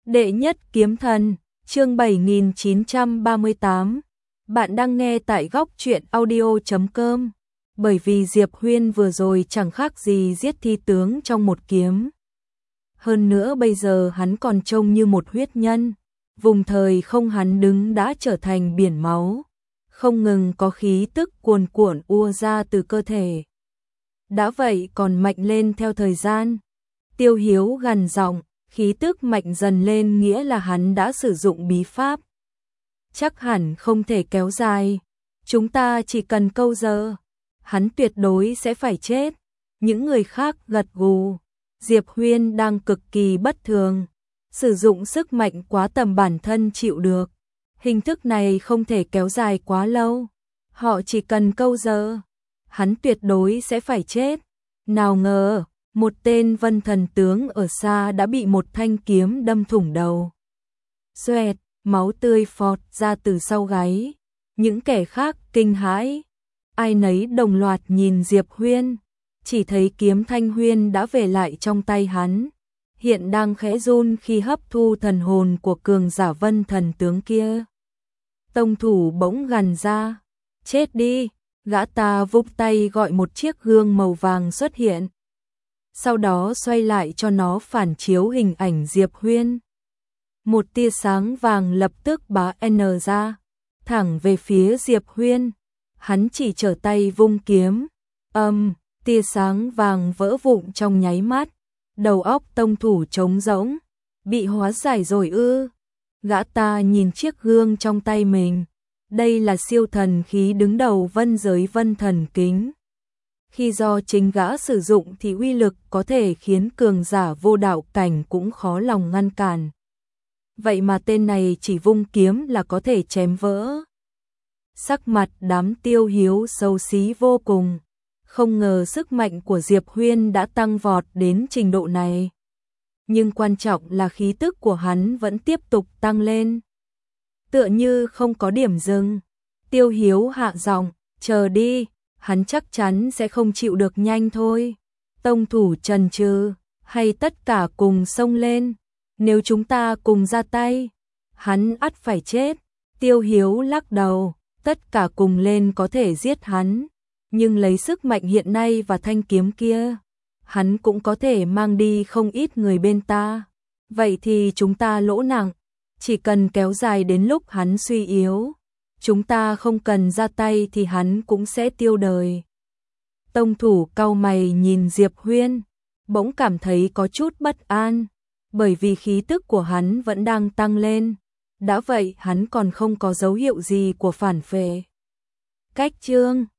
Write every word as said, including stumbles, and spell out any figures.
Đệ nhất kiếm thần, chương bảy nghìn chín trăm ba mươi tám. Bạn đang nghe tại góc truyện audio chấm com. Bởi vì Diệp Huyên vừa rồi chẳng khác gì giết thi tướng trong một kiếm. Hơn nữa bây giờ hắn còn trông như một huyết nhân. Vùng thời không hắn đứng đã trở thành biển máu. Không ngừng có khí tức cuồn cuộn ùa ra từ cơ thể. Đã vậy còn mạnh lên theo thời gian. Tiêu Hiếu gằn giọng, khí tức mạnh dần lên nghĩa là hắn đã sử dụng bí pháp. Chắc hẳn không thể kéo dài. Chúng ta chỉ cần câu giờ. Hắn tuyệt đối sẽ phải chết. Những người khác gật gù. Diệp Huyên đang cực kỳ bất thường. Sử dụng sức mạnh quá tầm bản thân chịu được. Hình thức này không thể kéo dài quá lâu. Họ chỉ cần câu giờ. Hắn tuyệt đối sẽ phải chết. Nào ngờ, một tên vân thần tướng ở xa đã bị một thanh kiếm đâm thủng đầu. Xoẹt, máu tươi phọt ra từ sau gáy. Những kẻ khác kinh hãi. Ai nấy đồng loạt nhìn Diệp Huyên. Chỉ thấy kiếm Thanh Huyên đã về lại trong tay hắn. Hiện đang khẽ run khi hấp thu thần hồn của cường giả vân thần tướng kia. Tông thủ bỗng gằn ra. Chết đi, gã ta vung tay gọi một chiếc gương màu vàng xuất hiện. Sau đó xoay lại cho nó phản chiếu hình ảnh Diệp Huyên. Một tia sáng vàng lập tức bá n ra, thẳng về phía Diệp Huyên. Hắn chỉ trở tay vung kiếm. Âm, tia sáng vàng vỡ vụn trong nháy mắt. Đầu óc tông thủ trống rỗng. Bị hóa giải rồi ư? Gã ta nhìn chiếc gương trong tay mình. Đây là siêu thần khí đứng đầu vân giới vân thần kính. Khi do chính gã sử dụng thì uy lực có thể khiến cường giả vô đạo cảnh cũng khó lòng ngăn cản. Vậy mà tên này chỉ vung kiếm là có thể chém vỡ. Sắc mặt đám Tiêu Hiếu xấu xí vô cùng. Không ngờ sức mạnh của Diệp Huyên đã tăng vọt đến trình độ này. Nhưng quan trọng là khí tức của hắn vẫn tiếp tục tăng lên. Tựa như không có điểm dừng. Tiêu Hiếu hạ giọng, chờ đi. Hắn chắc chắn sẽ không chịu được nhanh thôi. Tông thủ chần chừ, hay tất cả cùng xông lên. Nếu chúng ta cùng ra tay, hắn ắt phải chết. Tiêu Hiếu lắc đầu, tất cả cùng lên có thể giết hắn. Nhưng lấy sức mạnh hiện nay và thanh kiếm kia, hắn cũng có thể mang đi không ít người bên ta. Vậy thì chúng ta lỗ nặng, chỉ cần kéo dài đến lúc hắn suy yếu. Chúng ta không cần ra tay thì hắn cũng sẽ tiêu đời. Tông thủ cau mày nhìn Diệp Huyên, bỗng cảm thấy có chút bất an, bởi vì khí tức của hắn vẫn đang tăng lên. Đã vậy hắn còn không có dấu hiệu gì của phản phệ. Cách chương